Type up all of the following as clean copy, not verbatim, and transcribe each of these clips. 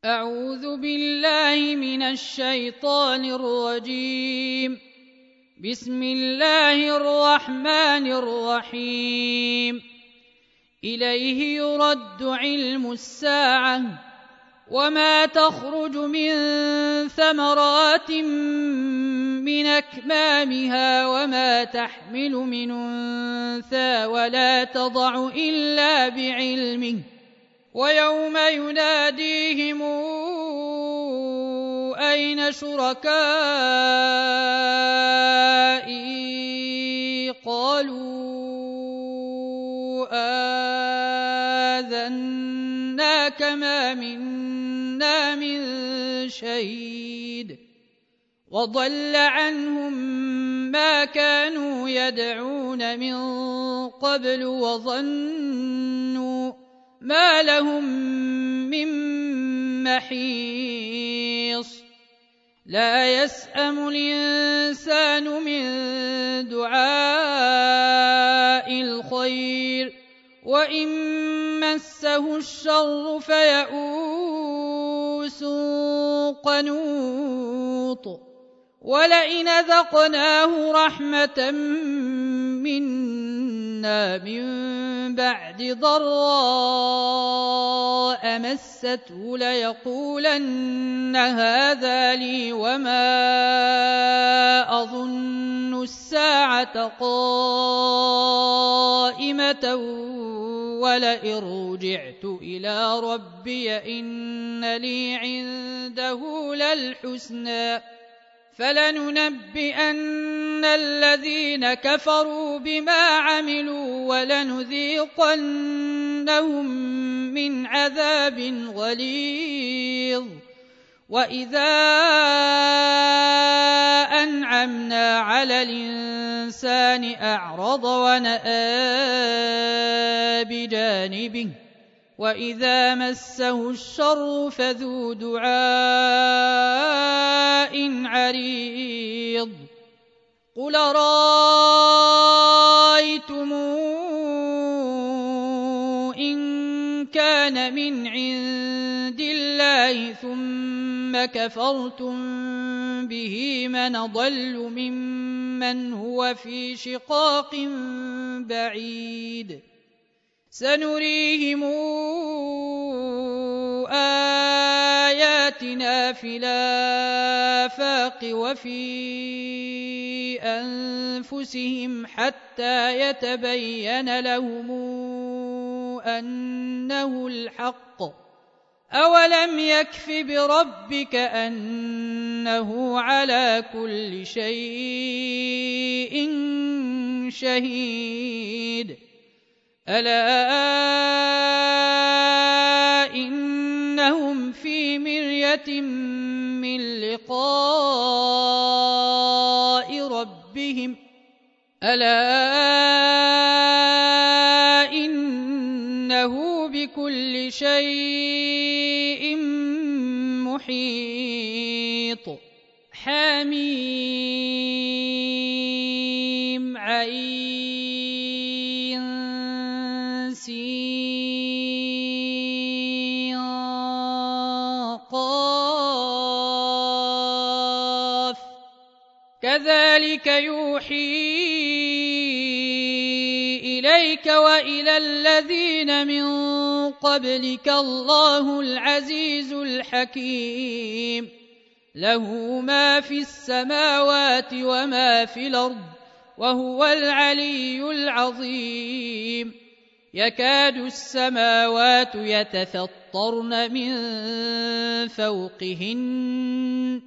أعوذ بالله من الشيطان الرجيم. بسم الله الرحمن الرحيم. إليه يرد علم الساعة وما تخرج من ثمرات من أكمامها وما تحمل من أنثى ولا تضع إلا بعلمه ويوم يناديهم أين شركائي قالوا آذناك ما منا من شهيد وضل عنهم ما كانوا يدعون من قبل وظنوا ما لهم من محيص لا يسأم الإنسان من دعاء الخير وإن مسه الشر فيئوس قنوط ولئن ذقناه رحمة منا من بعد ضراء مسته ليقولن هذا لي وما أظن الساعة قائمة ولئن رجعت إلى ربي إن لي عنده للحسنى فلننبئن الذين كفروا بما عملوا ولنذيقنهم من عذاب غليظ وإذا أنعمنا على الإنسان أعرض ونأى بجانبه وإذا مسه الشر فذو دعاء عريض قل رأيتم إن كان من عند الله ثم كفرتم به من ضل ممن هو في شقاق بعيد سنريهم آياتنا في الآفاق وفي أنفسهم حتى يتبين لهم أنه الحق أولم يكف بربك أنه على كل شيء شهيد ألا إنهم في مرية من لقاء ربهم ألا إنه بكل شيء محيط حميم عين سين قاف كذلك يوحي إليك وإلى الذين من قبلك الله العزيز الحكيم له ما في السماوات وما في الأرض وهو العلي العظيم يكاد السماوات يتفطرن من فوقهن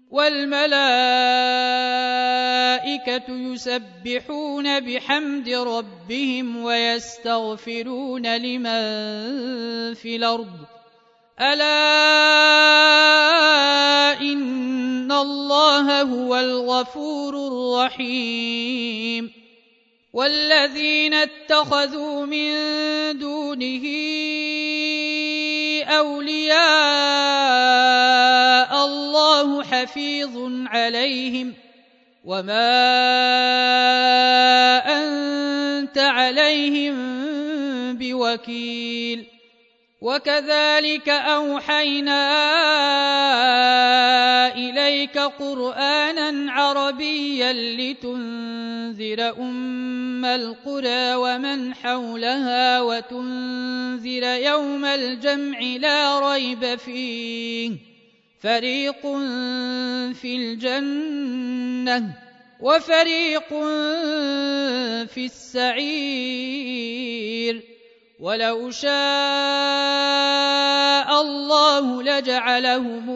والملائكة يسبحون بحمد ربهم ويستغفرون لمن في الأرض ألا إن الله هو الغفور الرحيم والذين اتخذوا من دونه أولياء الله حفيظ عليهم وما أنت عليهم بوكيل وكذلك أوحينا إليك قرآنا عربيا لتنذر أم القرى ومن حولها وتنذر يوم الجمع لا ريب فيه فريق في الجنة وفريق في السعير ولو شاء الله لجعلهم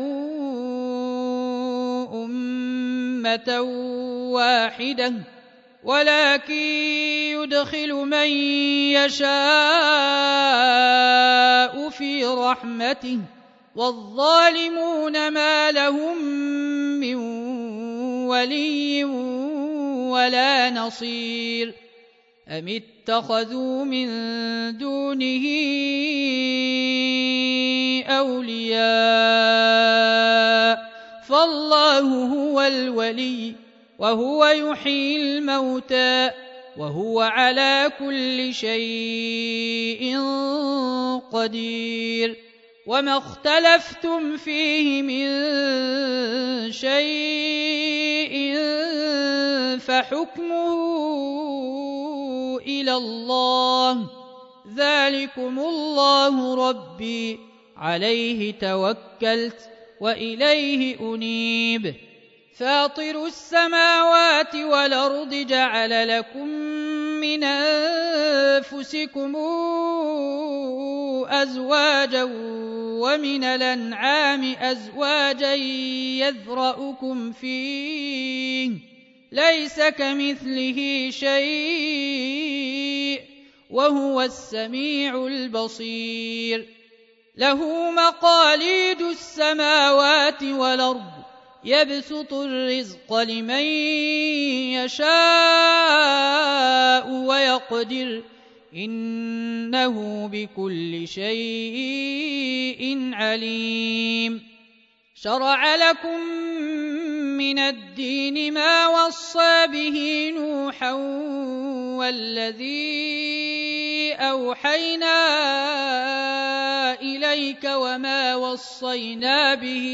أمة واحدة ولكن يدخل من يشاء في رحمته والظالمون ما لهم من ولي ولا نصير أم اتخذوا من دونه أولياء فالله هو الولي وهو يحيي الموتى وهو على كل شيء قدير وما اختلفتم فيه من شيء فحكمه إلى الله ذلكم الله ربي عليه توكلت وإليه أنيب فاطر السماوات والأرض جعل لكم من أنفسكم أزواجا ومن الأنعام أزواجا يذرأكم فيه ليس كمثله شيء وهو السميع البصير له مقاليد السماوات والأرض يبسط الرزق لمن يشاء ويقدر إنه بكل شيء عليم شرع لكم من الدين ما وصى به نوحا والذي أوحينا إليك وما وصينا به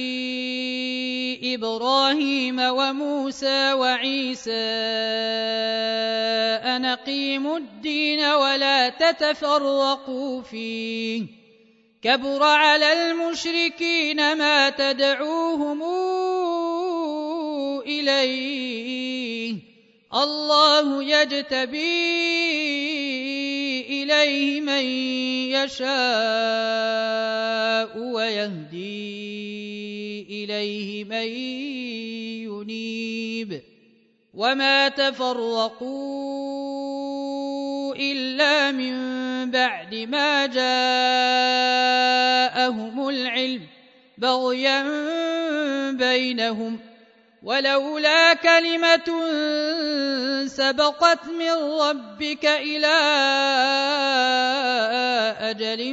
إبراهيم وموسى وعيسى أن أقيموا الدين ولا تتفرقوا فيه كبر على المشركين ما تدعوهم إليه الله يجتبي إليه من يشاء ويهدي إليه من ينيب وما تفرقوا إلا من بعد ما جاءهم العلم بغيا بينهم ولولا كلمة سبقت من ربك إلى أجل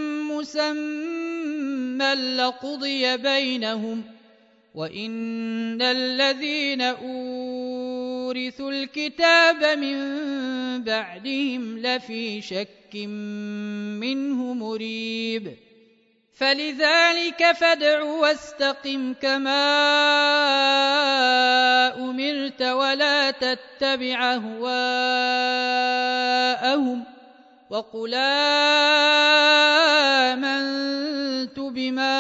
مسمى لقضي بينهم وإن الذين أورثوا الكتاب من بعدهم لفي شك منه مريب فلذلك فادع واستقم كما أمرت ولا تتبع أهواءهم وقل آمنت بما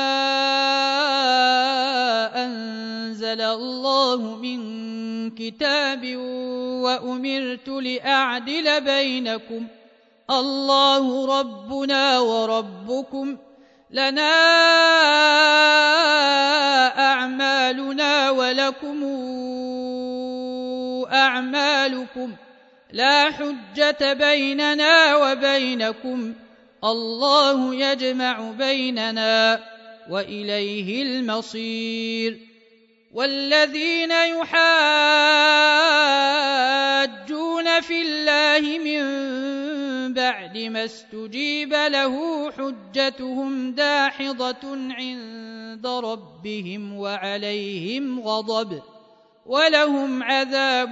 أنزل الله من كتاب وأمرت لأعدل بينكم الله ربنا وربكم لنا أعمالنا ولكم أعمالكم لا حجة بيننا وبينكم الله يجمع بيننا وإليه المصير والذين يحاجون في الله من بعد ما استجيب له حجتهم داحضة عند ربهم وعليهم غضب ولهم عذاب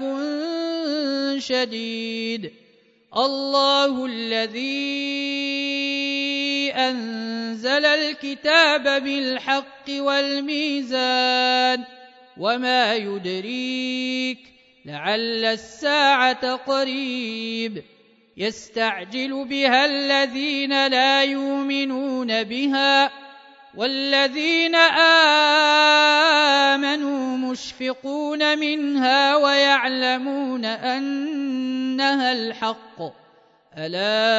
شديد الله الذي أنزل الكتاب بالحق والميزان وما يدريك لعل الساعة قريب يستعجل بها الذين لا يؤمنون بها والذين آمنوا مشفقون منها ويعلمون أنها الحق ألا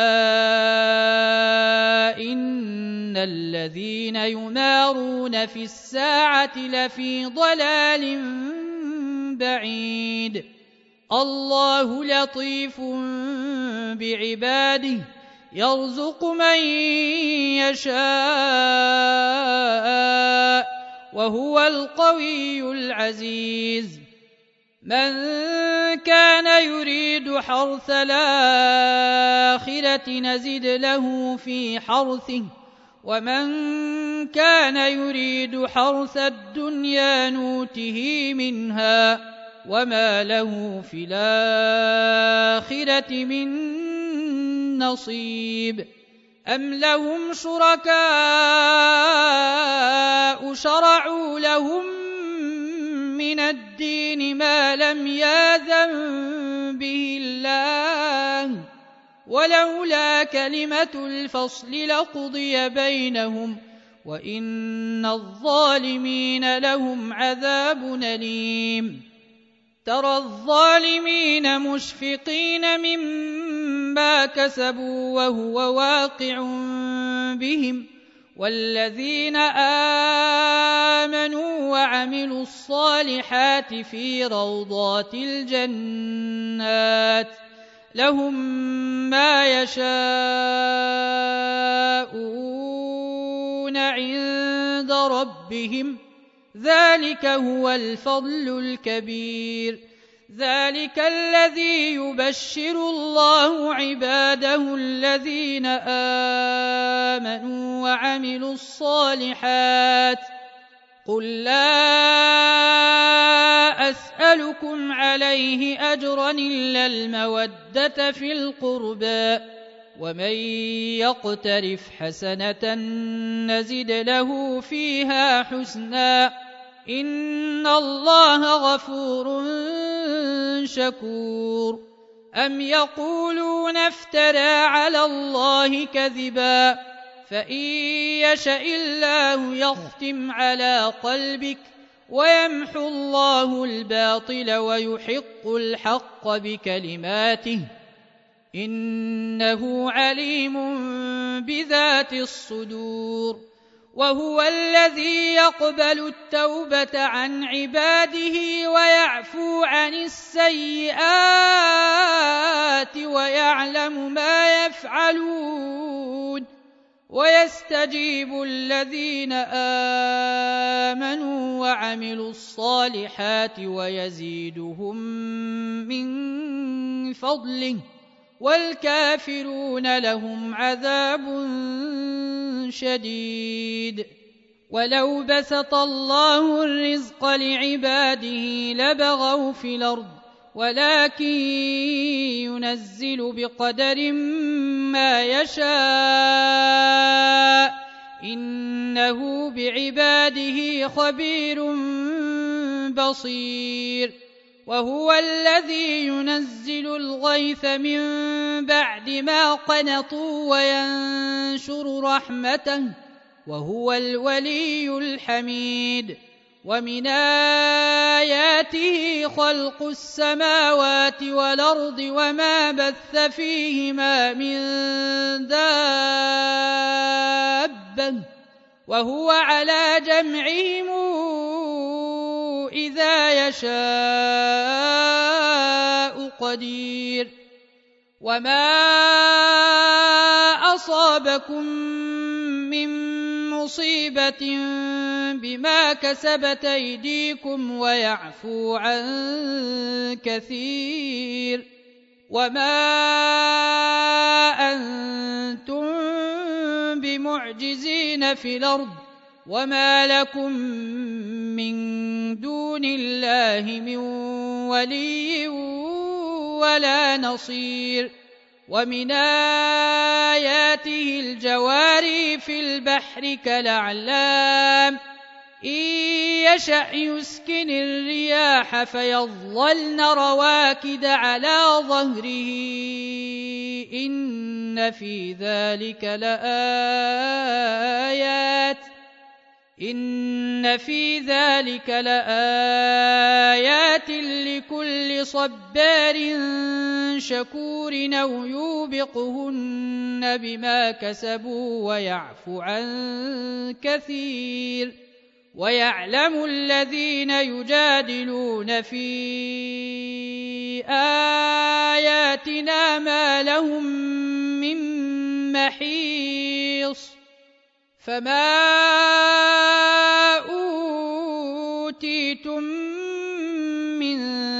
إن الذين يمارون في الساعة لفي ضلال بعيد الله لطيف بعباده يرزق من يشاء وهو القوي العزيز من كان يريد حرث الآخرة نزد له في حرثه ومن كان يريد حرث الدنيا نوته منها وما له في الآخرة من نصيب أم لهم شركاء شرعوا لهم من الدين ما لم يأذن به الله ولولا كلمة الفصل لقضي بينهم وإن الظالمين لهم عذاب أليم ترى الظالمين مشفقين مما كسبوا وهو واقع بهم والذين آمنوا وعملوا الصالحات في روضات الجنات لهم ما يشاءون عند ربهم ذلك هو الفضل الكبير ذلك الذي يبشر الله عباده الذين آمنوا وعملوا الصالحات قل لا أسألكم عليه أجرا إلا المودة في القربى ومن يقترف حسنة نزد له فيها حسنا إن الله غفور شكور أم يقولون افترى على الله كذبا فإن يشأ الله يختم على قلبك ويمحو الله الباطل ويحق الحق بكلماته إنه عليم بذات الصدور وهو الذي يقبل التوبة عن عباده ويعفو عن السيئات ويعلم ما يفعلون ويستجيب الذين آمنوا وعملوا الصالحات ويزيدهم من فضله والكافرون لهم عذاب شديد ولو بسط الله الرزق لعباده لبغوا في الأرض ولكن ينزل بقدر ما يشاء إنه بعباده خبير بصير وهو الذي ينزل الغيث من بعد ما قنطوا وينشر رحمته وهو الولي الحميد ومن آياته خلق السماوات والأرض وما بث فيهما من دابة وهو على جمعهم إذا يشاء قدير وما أصابكم من مصيبة بما كسبت أيديكم ويعفو عن كثير وما أنتم بمعجزين في الأرض وما لكم من دون الله من ولي ولا نصير ومن آياته الجواري في البحر كالأعلام إن يشأ يسكن الرياح فيظللن رواكد على ظهره إن في ذلك لآيات لكل صبار شكور أو يوبقهن بما كسبوا ويعفو عن كثير ويعلم الذين يجادلون في آياتنا ما لهم من محيص فما أوتيتم من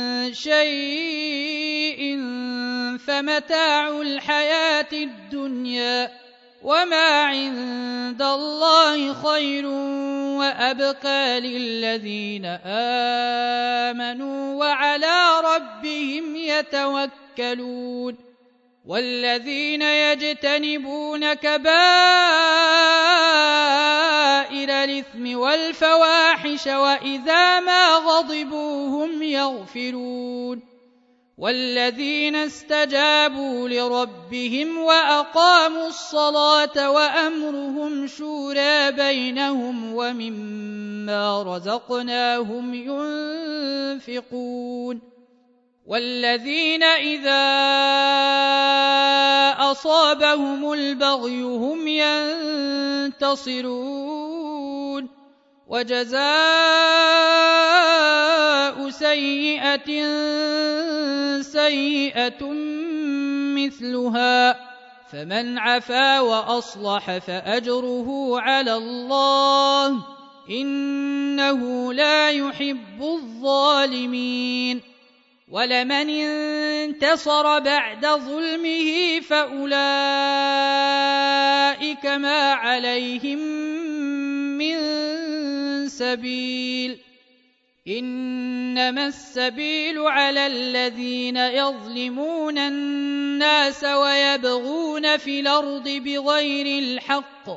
شيء فمتاع الحياة الدنيا وما عند الله خير وأبقى للذين آمنوا وعلى ربهم يتوكلون والذين يجتنبون كبائر الإثم والفواحش وإذا ما غضبوا هم يغفرون والذين استجابوا لربهم وأقاموا الصلاة وأمرهم شورى بينهم ومما رزقناهم ينفقون والذين إذا أصابهم البغي هم ينتصرون وجزاء سيئة سيئة مثلها فمن عفا وأصلح فأجره على الله إنه لا يحب الظالمين ولمن انتصر بعد ظلمه فأولئك ما عليهم من سبيل إنما السبيل على الذين يظلمون الناس ويبغون في الأرض بغير الحق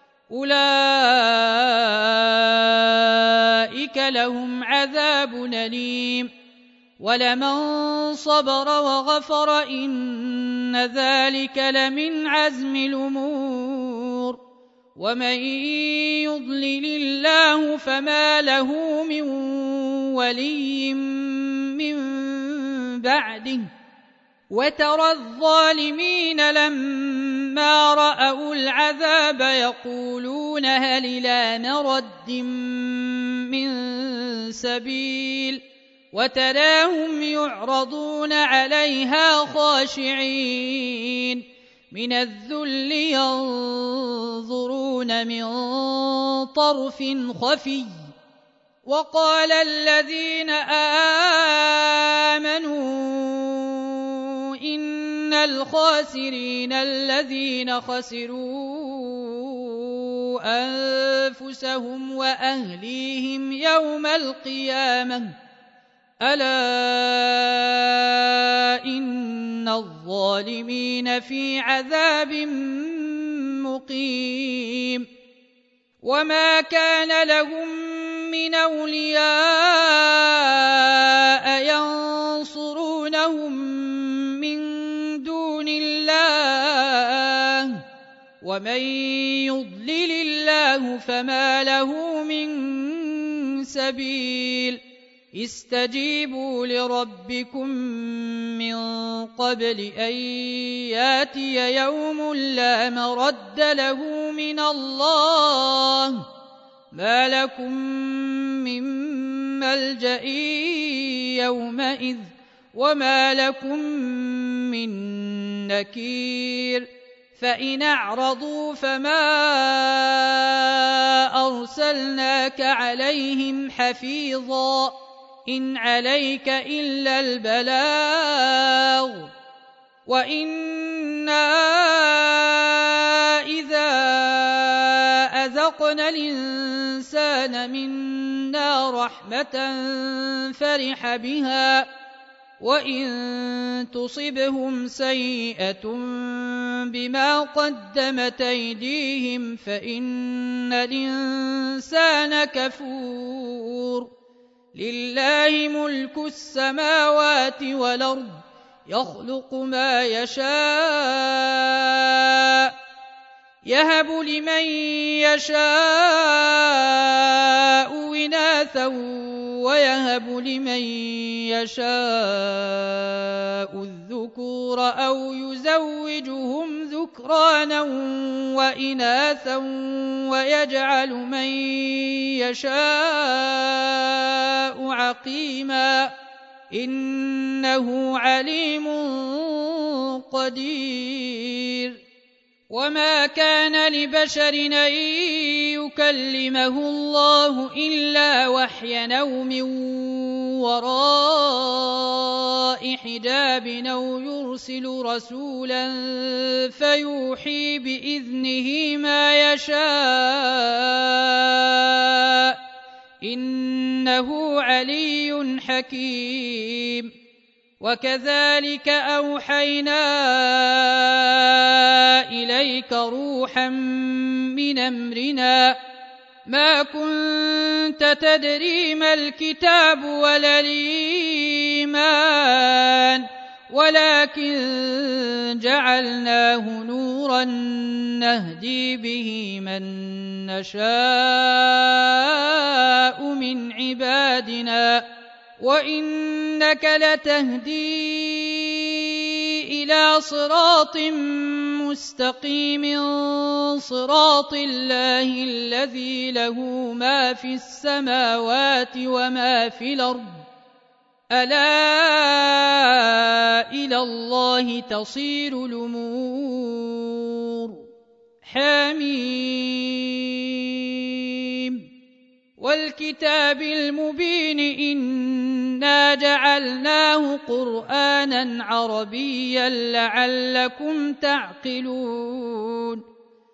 أولئك لهم عذاب أليم ولمن صبر وغفر إن ذلك لمن عزم الأمور ومن يضلل الله فما له من ولي من بعده وترى الظالمين لما رأوا العذاب يقولون هل إلى مرد من سبيل وتراهم يعرضون عليها خاشعين من الذل ينظرون من طرف خفي وقال الذين آمنوا إن الخاسرين الذين خسروا أنفسهم وأهليهم يوم القيامة ألا إن الظالمين في عذاب مقيم وما كان لهم من أولياء ينصرونهم من دون الله ومن يضلل الله فما له من سبيل استجيبوا لربكم من قبل أن ياتي يوم لا مرد له من الله ما لكم من ملجأ يومئذ وما لكم من نكير فإن أعرضوا فما أرسلناك عليهم حفيظا إن عليك إلا البلاغ وإنا إذا أذقنا الإنسان منا رحمة فرح بها وإن تصبهم سيئة بما قدمت أيديهم فإن الإنسان كفور لله ملك السماوات والأرض يخلق ما يشاء يهب لمن يشاء إناثا ويهب لمن يشاء الذكور أو يزوجهم ذكرانا وإناثا ويجعل من يشاء عقيما إنه عليم قدير وما كان لبشر أن يكلمه الله إلا وحيا أو من وراء حجاب أو يرسل رسولا فيوحي بإذنه ما يشاء إنه علي حكيم وكذلك أوحينا إليك روحا من أمرنا ما كنت تدري ما الكتاب ولا الإيمان ولكن جعلناه نورا نهدي به من نشاء من عبادنا وإنك لتهدي إلى صراط مستقيم صراط الله الذي له ما في السماوات وما في الأرض ألا إلى الله تصير الأمور حميم والكتاب المبين إنا جعلناه قرآنا عربيا لعلكم تعقلون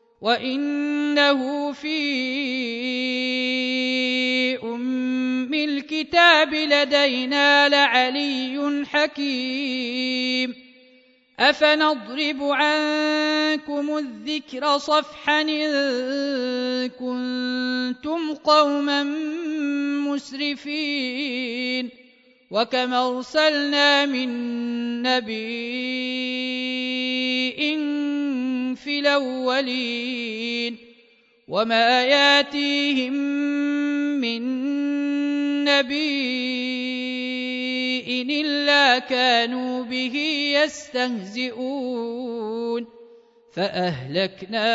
وإنه في أم الكتاب لدينا لعلي حكيم أفنضرب عنكم الذكر صفحا إن كنتم قوما مسرفين وكم أرسلنا من نبي في الأولين وما ياتيهم من نبي إلا كانوا به يستهزئون فأهلكنا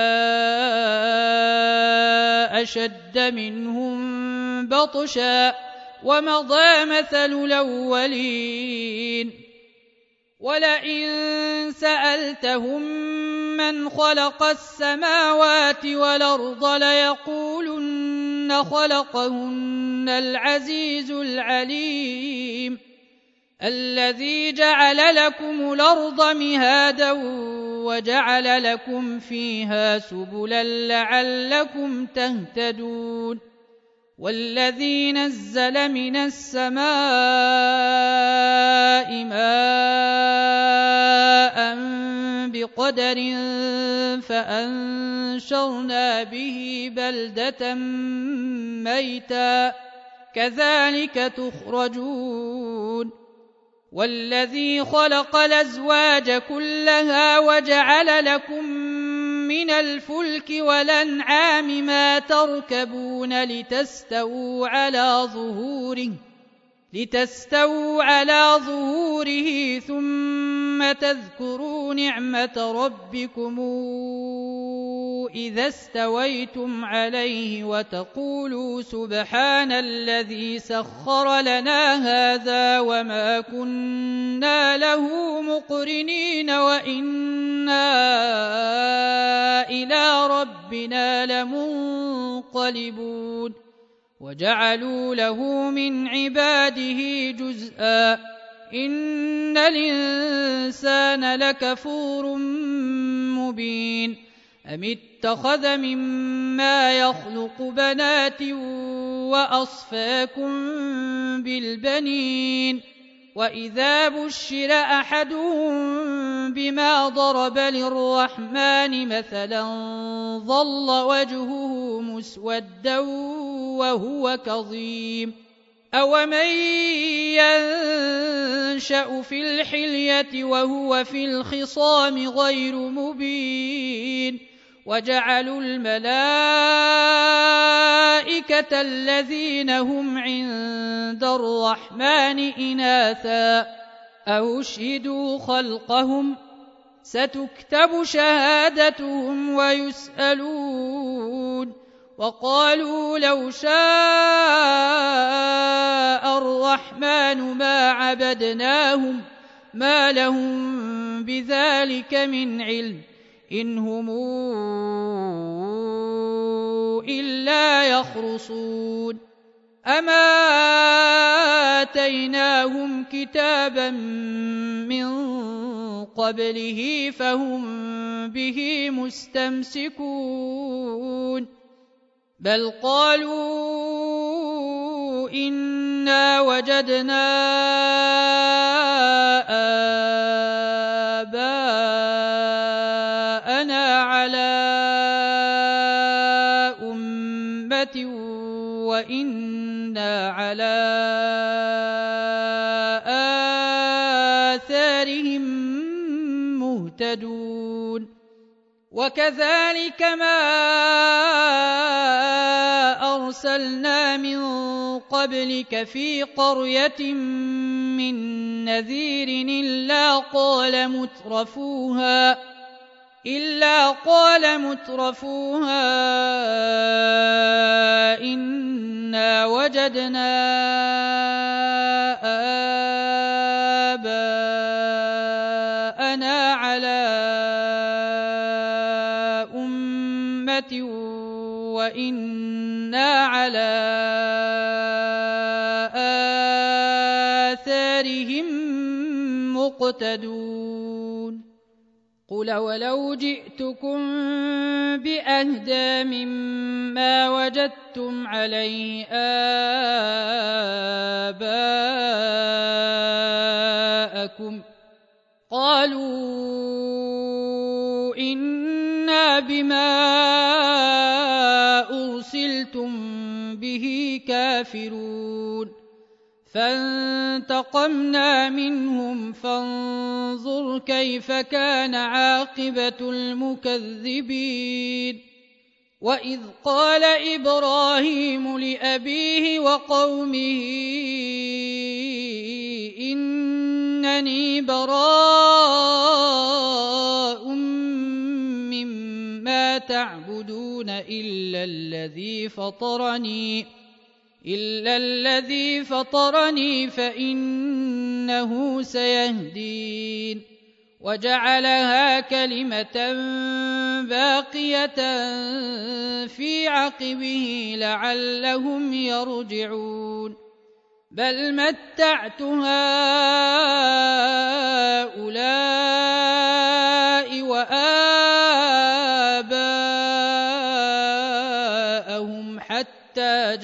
أشد منهم بطشا ومضى مثل الأولين ولئن سألتهم من خلق السماوات والأرض ليقولن خلقهن العزيز العليم الذي جعل لكم الأرض مهادا وجعل لكم فيها سبلا لعلكم تهتدون والذي نزل من السماء ماء بقدر فأنشرنا به بلدة ميتا كذلك تخرجون والذي خلق الأزواج كلها وجعل لكم من الفلك والأنعام ما تركبون لتستووا على ظهوره ثم تذكروا نعمة ربكم إذا استويتم عليه وتقولوا سبحان الذي سخر لنا هذا وما كنا له مقرنين وإنا إلى ربنا لمنقلبون وجعلوا له من عباده جزءا إن الإنسان لكفور مبين أم اتخذ مما يخلق بنات وأصفاكم بالبنين وإذا بشر أحدهم بما ضرب للرحمن مثلا ظل وجهه مسودا وهو كظيم أومن ينشأ في الحلية وهو في الخصام غير مبين وجعلوا الملائكة الذين هم عند الرحمن إناثا أشهدوا خلقهم ستكتب شهادتهم ويسألون وقالوا لو شاء الرحمن ما عبدناهم ما لهم بذلك من علم إن هم إلا يخرصون أما آتيناهم كتابا من قبله فهم به مستمسكون بل قالوا إنا وجدنا آباءنا على أمة وإنا على آثارهم مهتدون وكذلك ما أرسلنا من قبلك في قرية من نذير إلا قال مترفوها إنا وجدنا آباءنا على أمة وإنا على آثارهم مقتدون قل ولو جئتكم بأهدى مما وجدتم عليه آباءكم قالوا إنا بما أرسلتم به كافرون فانتقمنا منهم فانظر كيف كان عاقبة المكذبين وإذ قال إبراهيم لأبيه وقومه إنني براء مما تعبدون إلا الذي فطرني فإنه سيهدين وجعلها كلمة باقية في عقبه لعلهم يرجعون بل متعت هؤلاء وآباءهم حتى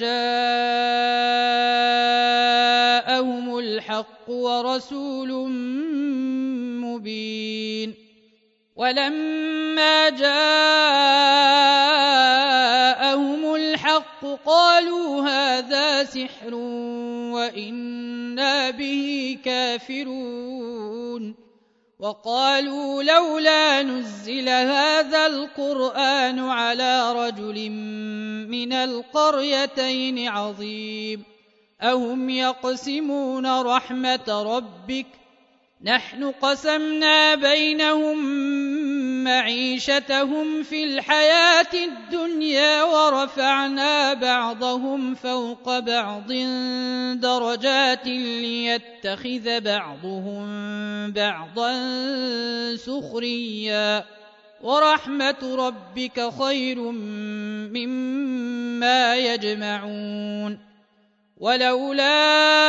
جاءهم الحق ورسول مبين ولما جاءهم الحق قالوا هذا سحر وإنا به كافرون وقالوا لولا نزل هذا القرآن على رجل من القريتين عظيم أهم يقسمون رحمة ربك نحن قسمنا بينهم معيشتهم في الحياة الدنيا ورفعنا بعضهم فوق بعض درجات ليتخذ بعضهم بعضا سخريا ورحمة ربك خير مما يجمعون ولولا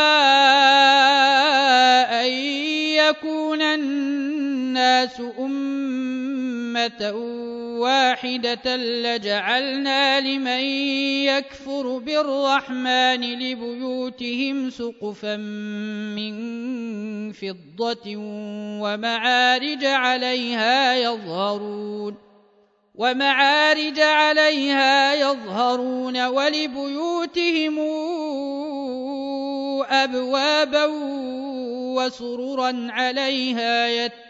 أن يكون الناس أمة واحدة لجعلنا لمن يكفر بالرحمن لبيوتهم سقفا من فضة ومعارج عليها يظهرون ولبيوتهم أبوابا وسررا عليها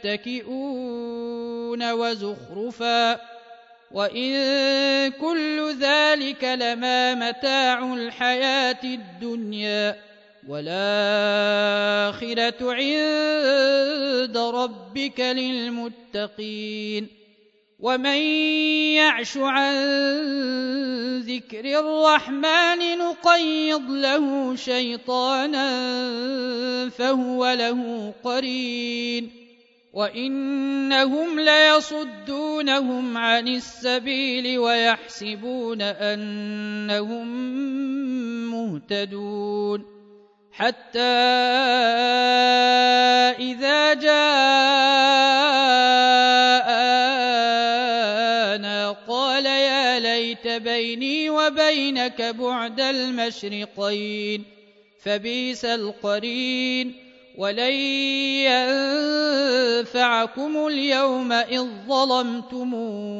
يتكئون وزخرفا وإن كل ذلك لما متاع الحياة الدنيا والآخرة عند ربك للمتقين ومن يعش عن ذكر الرحمن نقيض له شيطانا فهو له قرين وإنهم ليصدونهم عن السبيل ويحسبون أنهم مهتدون حتى إذا جاءنا قال يا ليت بيني وبينك بعد المشرقين فبئس القرين ولن ينفعكم اليوم إذ ظلمتم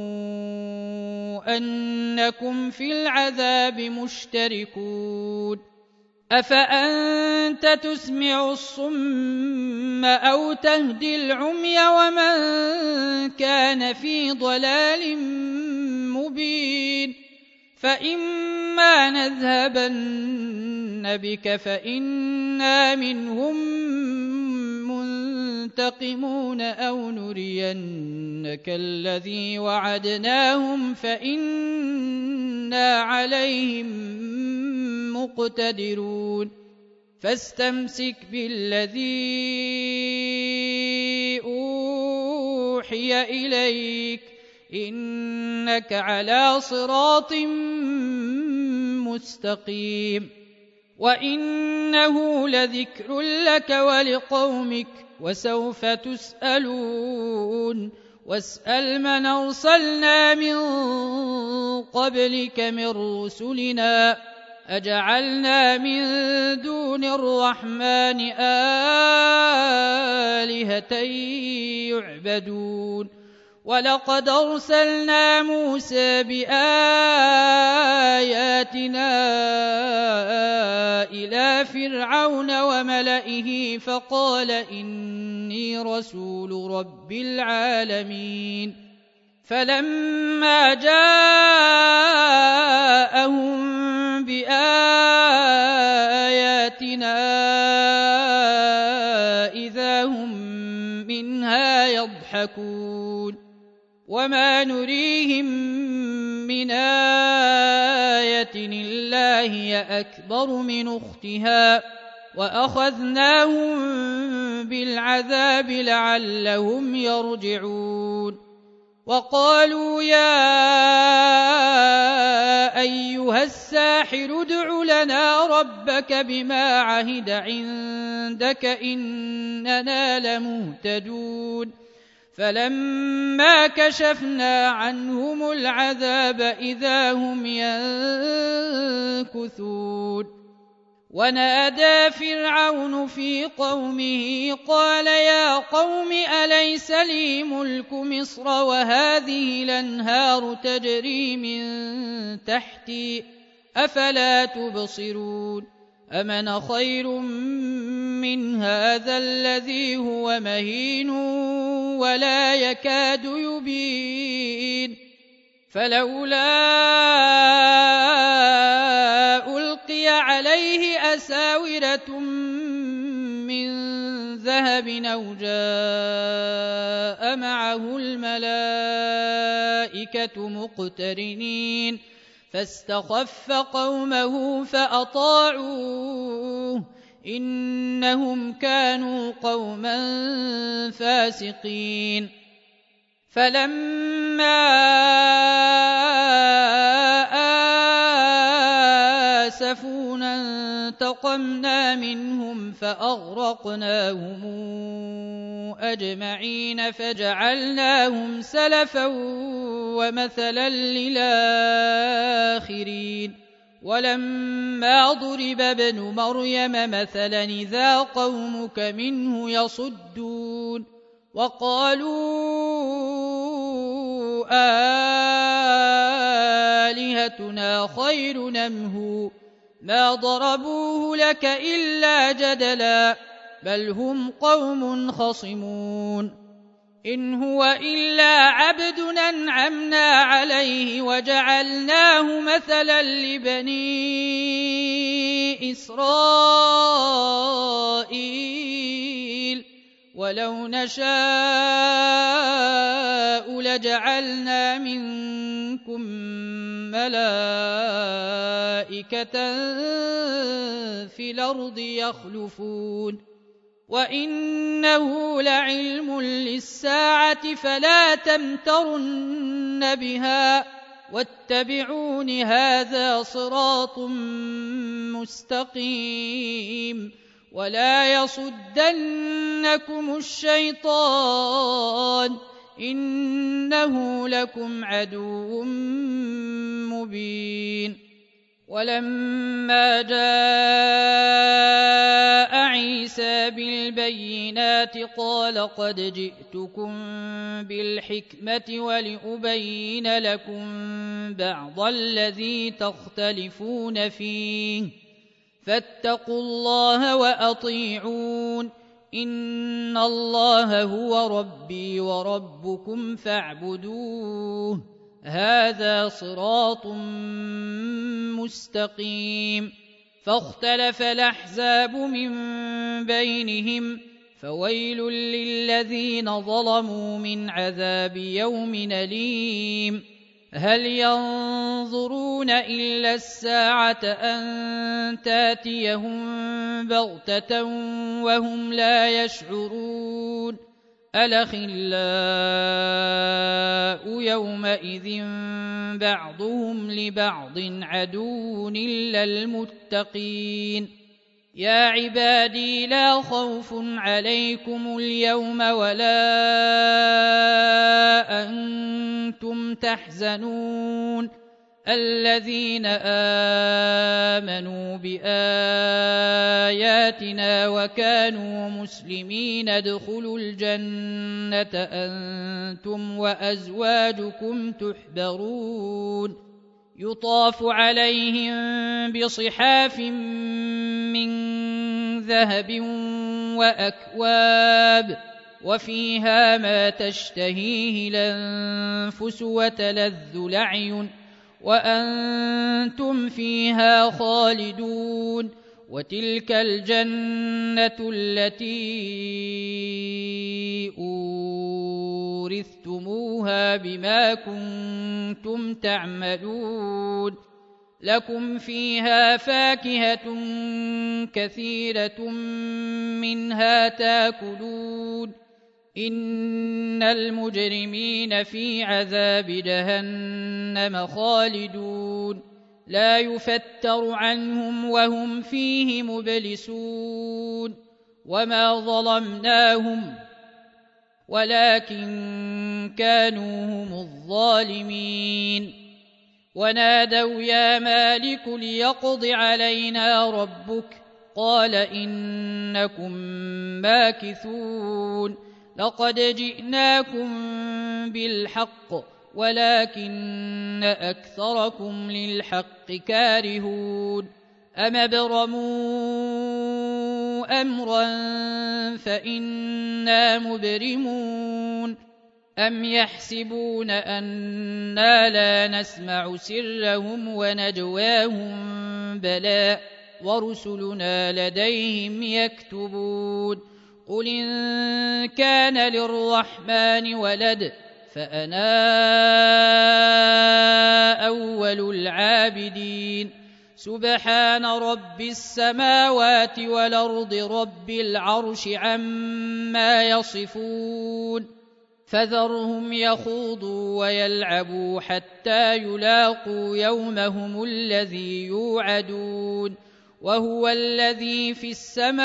أنكم في العذاب مشتركون أفأنت تسمع الصم أو تهدي العمي ومن كان في ضلال مبين فإما نذهبن بك فإنا منهم منتقمون أو نرينك الذي وعدناهم فإنا عليهم مقتدرون فاستمسك بالذي أوحي إليك إنك على صراط مستقيم وإنه لذكر لك ولقومك وسوف تسألون واسأل من أرسلنا من قبلك من رسلنا أجعلنا من دون الرحمن آلهة يعبدون ولقد أرسلنا موسى بآياتنا إلى فرعون وملئه فقال إني رسول رب العالمين فلما جاءهم بآياتنا إذا هم منها يضحكون وما نريهم من آية إلا هي أكبر من أختها وأخذناهم بالعذاب لعلهم يرجعون وقالوا يا أيها الساحر ادع لنا ربك بما عهد عندك إننا لمهتدون فلما كشفنا عنهم العذاب إذا هم ينكثون ونادى فرعون في قومه قال يا قوم أليس لي ملك مصر وهذه الأنهار تجري من تحتي أفلا تبصرون أمن خير من هذا الذي هو مهين ولا يكاد يبين فلولا ألقي عليه أساورة من ذهب أو جاء معه الملائكة مقترنين فاستخف قومه فأطاعوه إنهم كانوا قوما فاسقين فلما آسفونا انتقمنا منهم فأغرقناهم أجمعين فجعلناهم سلفا ومثلا للآخرين ولما ضرب ابن مريم مثلا إذا قومك منه يصدون وقالوا آلهتنا خير أم هو ما ضربوه لك إلا جدلا بل هم قوم خصمون إن هو إلا عبد أنعمنا عليه وجعلناه مثلا لبني إسرائيل ولو نشاء لجعلنا منكم ملائكة في الأرض يخلفون وإنه لعلم للساعة فلا تمترن بها واتبعون هذا صراط مستقيم ولا يصدنكم الشيطان إنه لكم عدو مبين ولما جاء عيسى بالبينات قال قد جئتكم بالحكمة ولأبين لكم بعض الذي تختلفون فيه فاتقوا الله وأطيعون إن الله هو ربي وربكم فاعبدوه هذا صراط مستقيم فاختلف الأحزاب من بينهم فويل للذين ظلموا من عذاب يوم أليم هل ينظرون إلا الساعة أن تاتيهم بغتة وهم لا يشعرون الأخلاء يومئذ بعضهم لبعض عدو إلا المتقين يا عبادي لا خوف عليكم اليوم ولا أنتم تحزنون الذين آمنوا بآياتنا وكانوا مسلمين ادخلوا الجنة أنتم وأزواجكم تحبرون يطاف عليهم بصحاف من ذهب وأكواب وفيها ما تشتهيه الأنفس وتلذ الأعين وأنتم فيها خالدون وتلك الجنة التي أورثتموها بما كنتم تعملون لكم فيها فاكهة كثيرة منها تاكلون إن المجرمين في عذاب جهنم خالدون لا يفتر عنهم وهم فيه مبلسون وما ظلمناهم ولكن كانوا هم الظالمين ونادوا يا مالك ليقض علينا ربك قال إنكم ماكثون لقد جئناكم بالحق ولكن أكثركم للحق كارهون أم ابرموا أمرا فإنا مبرمون أم يحسبون أنا لا نسمع سرهم ونجواهم بلى ورسلنا لديهم يكتبون قل إن كان للرحمن ولد فأنا أول العابدين سبحان رب السماوات والأرض رب العرش عما يصفون فذرهم يخوضوا ويلعبوا حتى يلاقوا يومهم الذي يوعدون وهو الذي في السماء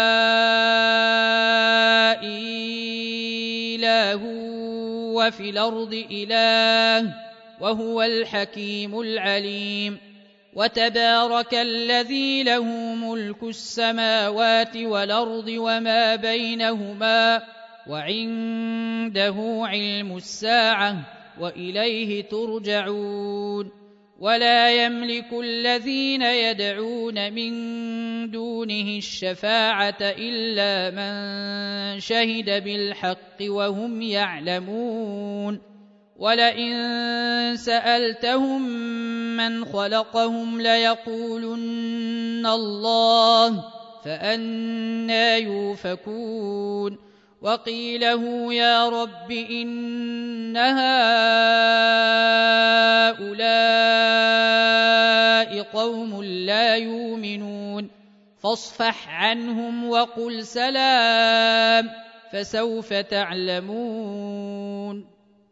إله وفي الأرض إله وهو الحكيم العليم وتبارك الذي له ملك السماوات والأرض وما بينهما وعنده علم الساعة وإليه ترجعون ولا يملك الذين يدعون من دونه الشفاعة إلا من شهد بالحق وهم يعلمون ولئن سألتهم من خلقهم ليقولن الله فأنى يؤفكون وقيله يا رب إن هؤلاء قوم لا يؤمنون فاصفح عنهم وقل سلام فسوف تعلمون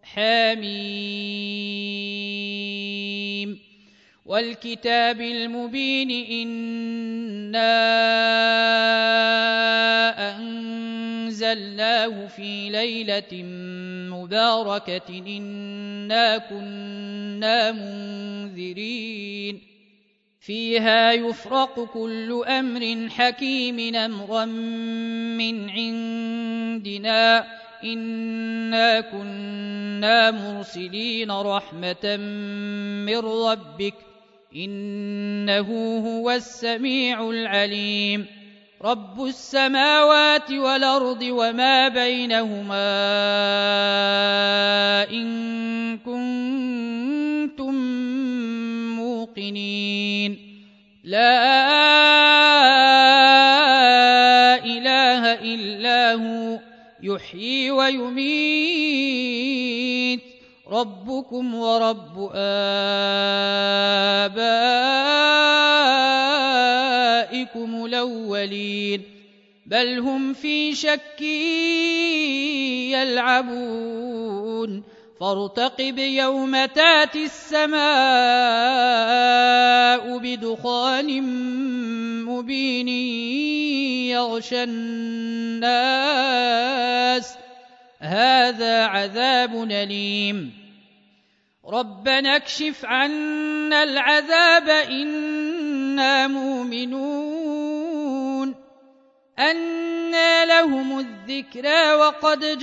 حميم والكتاب المبين إنا أنزلناه في ليلة مباركة إنا كنا منذرين فيها يفرق كل أمر حكيم أمرا من عندنا إنا كنا مرسلين رحمة من ربك إنه هو السميع العليم رب السماوات والأرض وما بينهما إن كنتم موقنين لا إله إلا هو يحيي ويميت ربكم ورب آبائكم الأولين بل هم في شك يلعبون فارتقب يوم تاتي السماء بدخان مبين يغشى الناس هذا عذاب أليم ربنا اكشف عنا العذاب إنا مؤمنون أنى لهم الذكرى وقد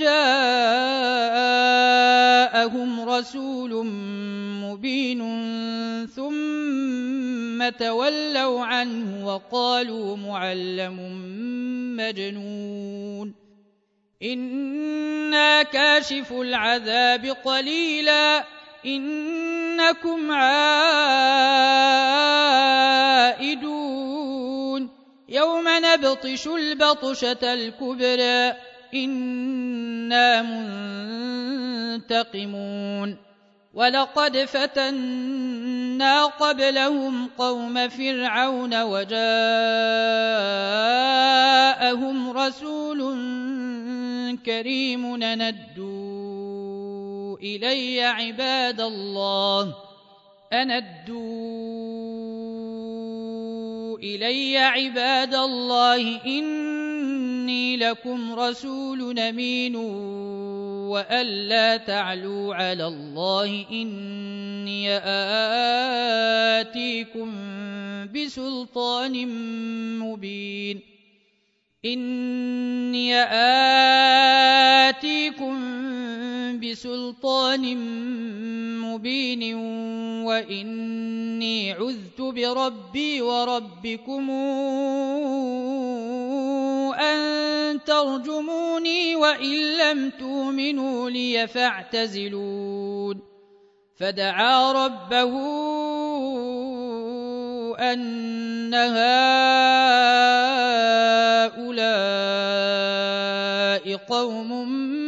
جاءهم رسول مبين ثم تولوا عنه وقالوا معلم مجنون إنا كاشف العذاب قليلا إنكم عائدون يوم نبطش البطشة الكبرى إنا منتقمون ولقد فتنا قبلهم قوم فرعون وجاءهم رسول كريم أندوا إلي عباد الله إني لكم رسول أمين وأن لا تعلوا على الله إني آتيكم بسلطان مبين وإني عذت بربي وربكم أن ترجموني وإن لم تؤمنوا لي فاعتزلون فدعا ربه أن هؤلاء قوم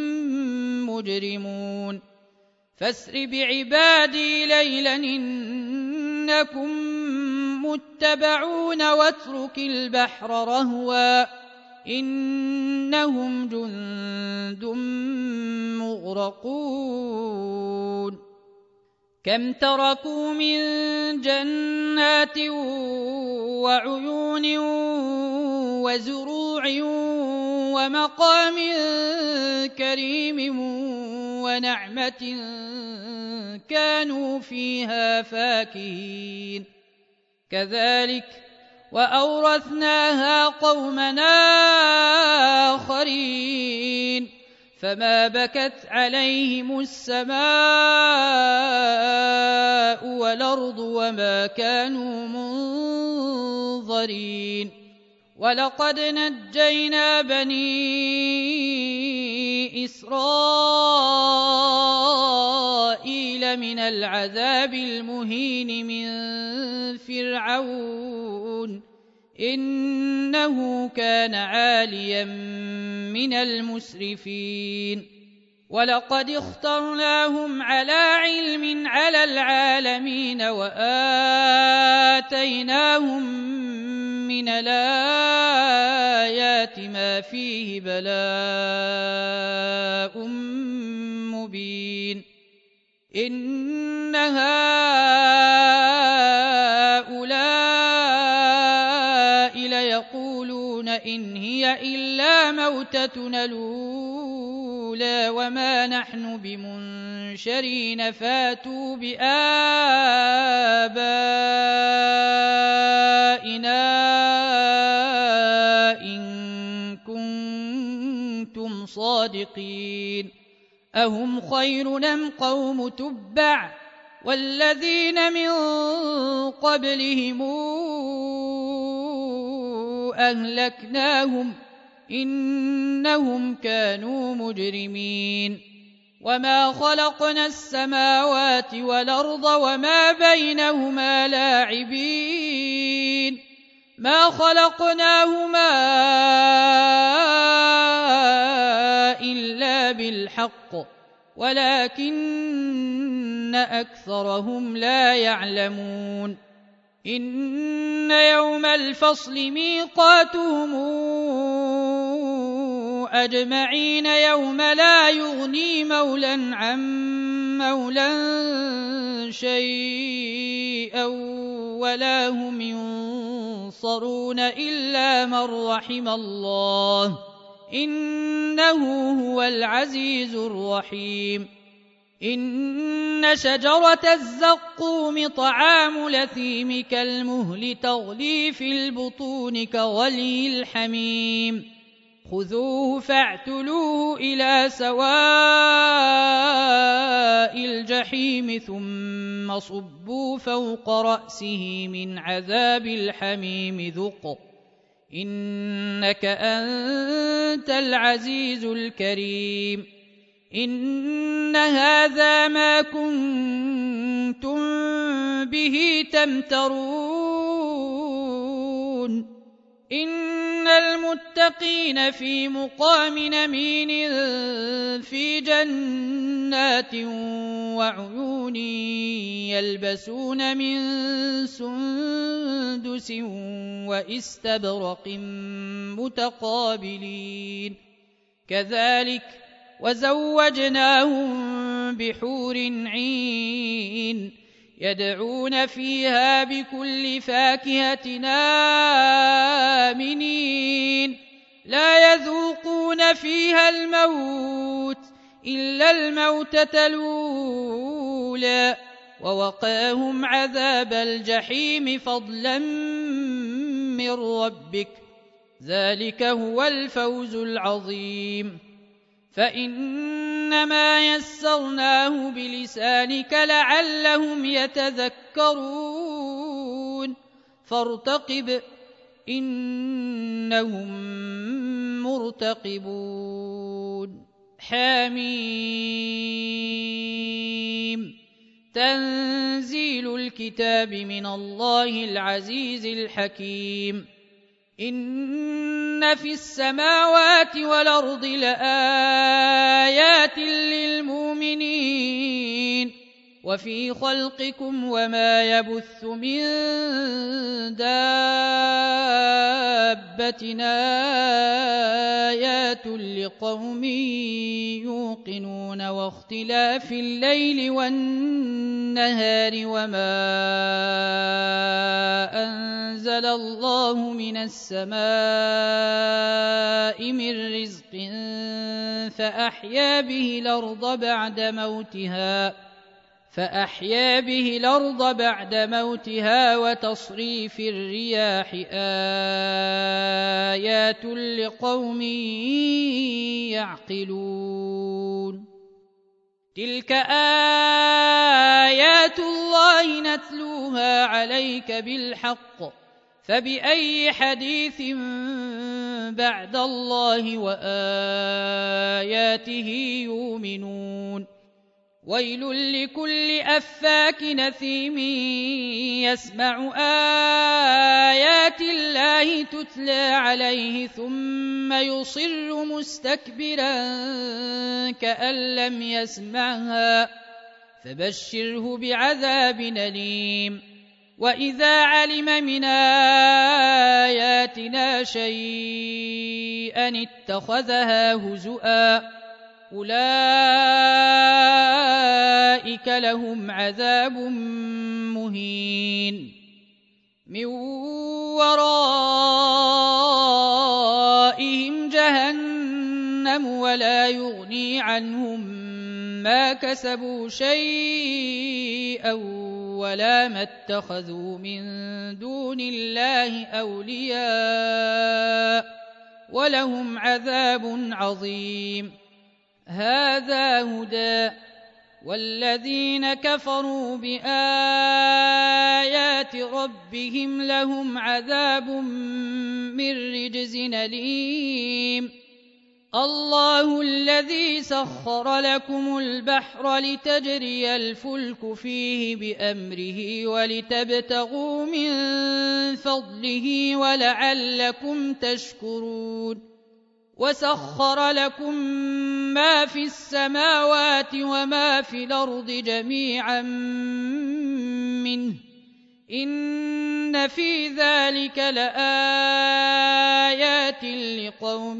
مجرمون فاسر بعبادي ليلا إنكم متبعون واترك البحر رهوا إنهم جند مغرقون كم تركوا من جنات وعيون وزروع ومقام كريم ونعمة كانوا فيها فاكهين كذلك وأورثناها قومنا آخرين فما بكت عليهم السماء والأرض وما كانوا منظرين ولقد نجينا بني إسرائيل من العذاب المهين من فرعون إنه كان عاليا من المسرفين ولقد اخترناهم على علم على العالمين وآتيناهم من الآيات ما فيه بلاء مبين إن هؤلاء ليقولون إن هي إلا موتتنا الأولى وما نحن بمنشرين فاتوا بآبائنا إن كنتم صادقين أهم خير أم قوم تبع والذين من قبلهم أهلكناهم إنهم كانوا مجرمين وما خلقنا السماوات والأرض وما بينهما لاعبين ما خلقناهما إلا بالحق ولكن أكثرهم لا يعلمون إن يوم الفصل ميقاتهم أجمعين يوم لا يغني مولا عن مولا شيئا ولا هم ينصرون إلا من رحم الله إنه هو العزيز الرحيم إن شجرة الزقوم طعام الأثيم كالمهل تغلي في البطون كغلي الحميم خذوه فاعتلوه إلى سواء الجحيم ثم صبوا فوق رأسه من عذاب الحميم ذق إنك أنت العزيز الكريم إن هذا ما كنتم به تمترون إن المتقين في مقام أمين في جنات وعيون يلبسون من سندس وإستبرق متقابلين كذلك وزوجناهم بحور عين يدعون فيها بكل فاكهة آمنين لا يذوقون فيها الموت إلا الموتة الأولى ووقاهم عذاب الجحيم فضلا من ربك ذلك هو الفوز العظيم فإنما يسرناه بلسانك لعلهم يتذكرون فارتقب إنهم مرتقبون حميم تنزيل الكتاب من الله العزيز الحكيم إن في السماوات والأرض لآيات للمؤمنين وفي خلقكم وما يبث من دابة دَابَّةٍ آيَاتٌ لِقَوْمٍ يُوقِنُونَ واختلاف الليل والنهار وما أنزل الله من السماء من رزق فأحيا به الأرض بعد موتها وتصريف الرياح آيات لقوم يعقلون تلك آيات الله نتلوها عليك بالحق فبأي حديث بعد الله وآياته يؤمنون ويل لكل أفاك نثيم يسمع آيات الله تتلى عليه ثم يصر مستكبرا كأن لم يسمعها فبشره بعذاب أليم وإذا علم من آياتنا شيئا اتخذها هزؤا أولئك لهم عذاب مهين من ورائهم جهنم ولا يغني عنهم ما كسبوا شيئا ولا ما اتخذوا من دون الله أولياء ولهم عذاب عظيم هذا هدى والذين كفروا بآيات ربهم لهم عذاب من رجز أليم الله الذي سخر لكم البحر لتجري الفلك فيه بأمره ولتبتغوا من فضله ولعلكم تشكرون وسخر لكم ما في السماوات وما في الأرض جميعا منه إن في ذلك لآيات لقوم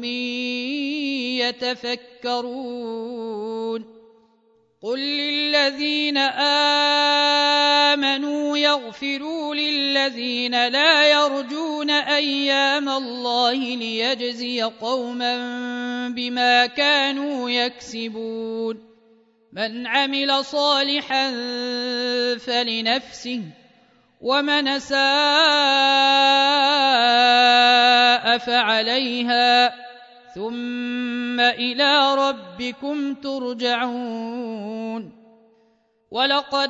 يتفكرون قل للذين آمنوا يغفروا للذين لا يرجون أيام الله ليجزي قوما بما كانوا يكسبون من عمل صالحا فلنفسه ومن أساء فعليها ثم إلى ربكم ترجعون ولقد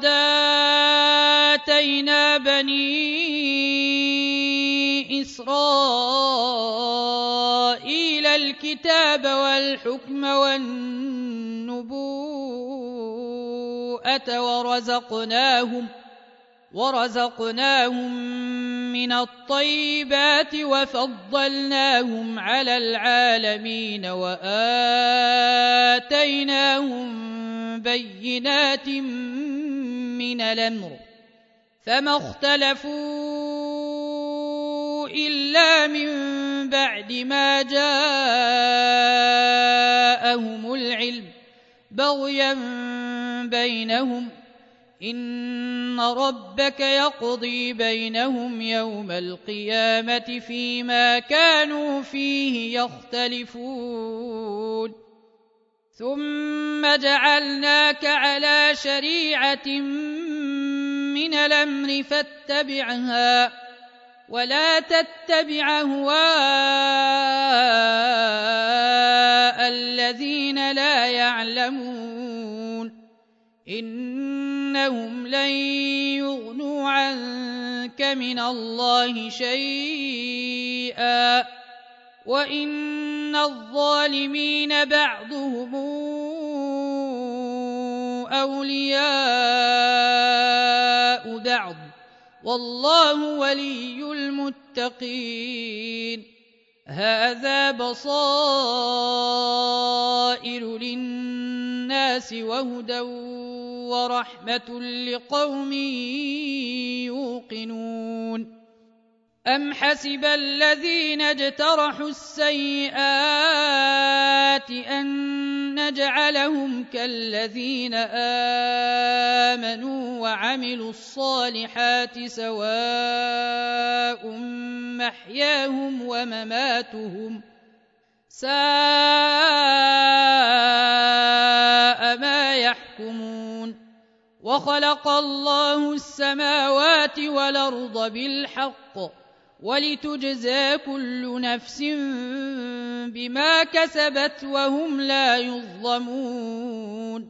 آتينا بني إسرائيل الكتاب والحكم والنبوءة ورزقناهم من الطيبات وفضلناهم على العالمين وآتيناهم بينات من الأمر فما اختلفوا إلا من بعد ما جاءهم العلم بغيا بينهم إن ربك يقضي بينهم يوم القيامة فيما كانوا فيه يختلفون ثم جعلناك على شريعة من الأمر فاتبعها ولا تتبع أهواء الذين لا يعلمون إنهم لن يغنوا عنك من الله شيئا وإن الظالمين بعضهم أولياء بعض والله ولي المتقين هذا بصائر للناس وهدى ورحمة لقوم يوقنون أم حسب الذين اجترحوا السيئات أن نجعلهم كالذين آمنوا وعملوا الصالحات سواء محياهم ومماتهم ساء ما يحكمون وخلق الله السماوات والأرض بالحق ولتجزى كل نفس بما كسبت وهم لا يظلمون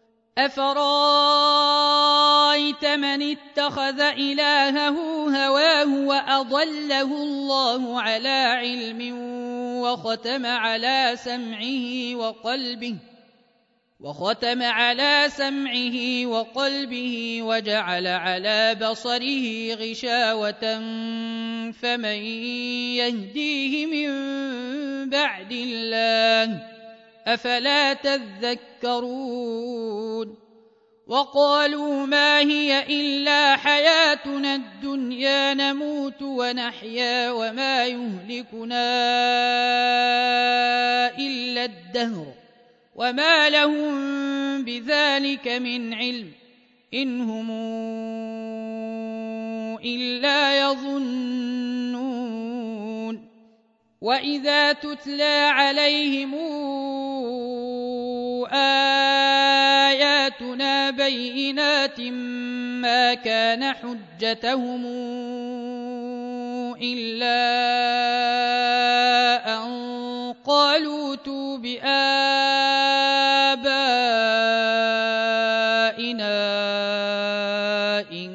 أفرأيت من اتخذ إلهه هواه وأضله الله على علم وختم على سمعه وقلبه وجعل على بصره غشاوة فمن يهديه من بعد الله أفلا تذكرون وقالوا ما هي إلا حياتنا الدنيا نموت ونحيا وما يهلكنا إلا الدهر وما لهم بذلك من علم إن هم إلا يظنون وإذا تتلى عليهم آياتنا بينات ما كان حجتهم إلا أن قالوا ائتوا بآبائنا إن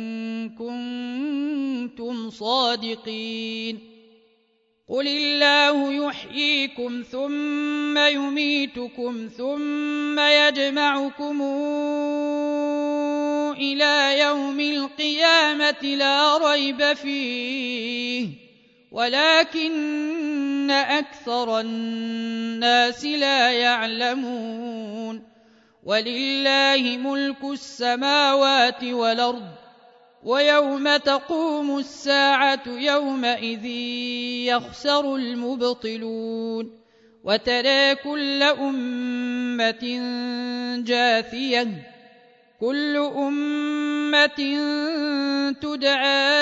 كنتم صادقين قل الله يحييكم ثم يميتكم ثم يجمعكم إلى يوم القيامة لا ريب فيه ولكن أكثر الناس لا يعلمون ولله ملك السماوات والأرض ويوم تقوم الساعة يومئذ يخسر المبطلون وترى كل أمة جاثية كل أمة تدعى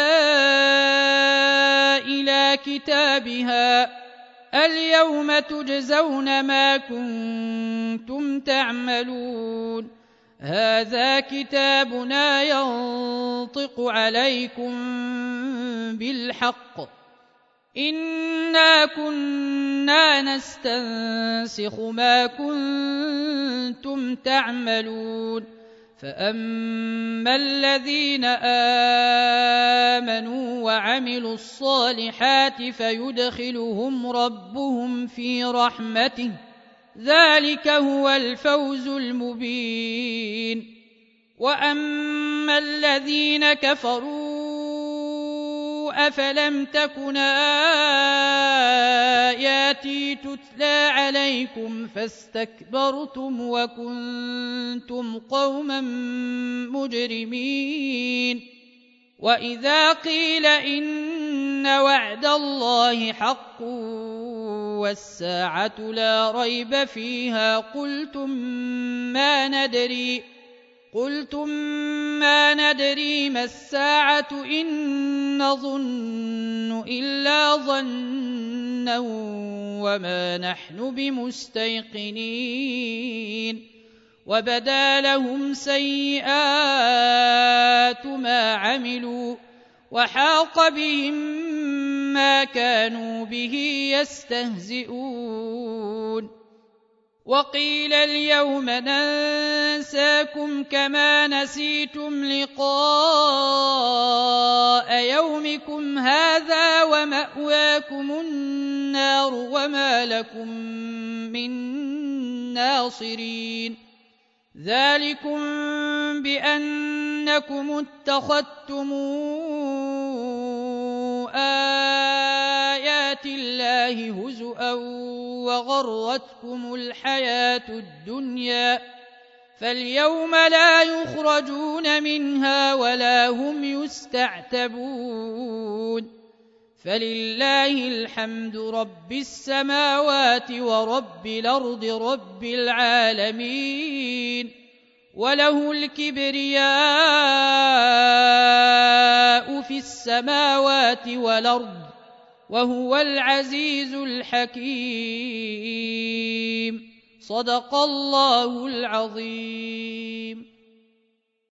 إلى كتابها اليوم تجزون ما كنتم تعملون هذا كتابنا ينطق عليكم بالحق إنا كنا نستنسخ ما كنتم تعملون فأما الذين آمنوا وعملوا الصالحات فيدخلهم ربهم في رحمته ذلك هو الفوز المبين وأما الذين كفروا أفلم تكن آياتي تتلى عليكم فاستكبرتم وكنتم قوما مجرمين وإذا قيل إن وعد الله حق والساعة لا ريب فيها قلتم ما ندري ما الساعة إن نظن إلا ظنا وما نحن بمستيقنين وبدا لهم سيئات ما عملوا وحاق بهم ما كانوا به يستهزئون وقيل اليوم ننساكم كما نسيتم لقاء يومكم هذا ومأواكم النار وما لكم من ناصرين ذلكم بأنكم اتخذتم آيات الله هزؤا وغرتكم الحياة الدنيا فاليوم لا يخرجون منها ولا هم يستعتبون فلله الحمد رب السماوات ورب الأرض رب العالمين وله الكبرياء في السماوات والأرض وهو العزيز الحكيم صدق الله العظيم.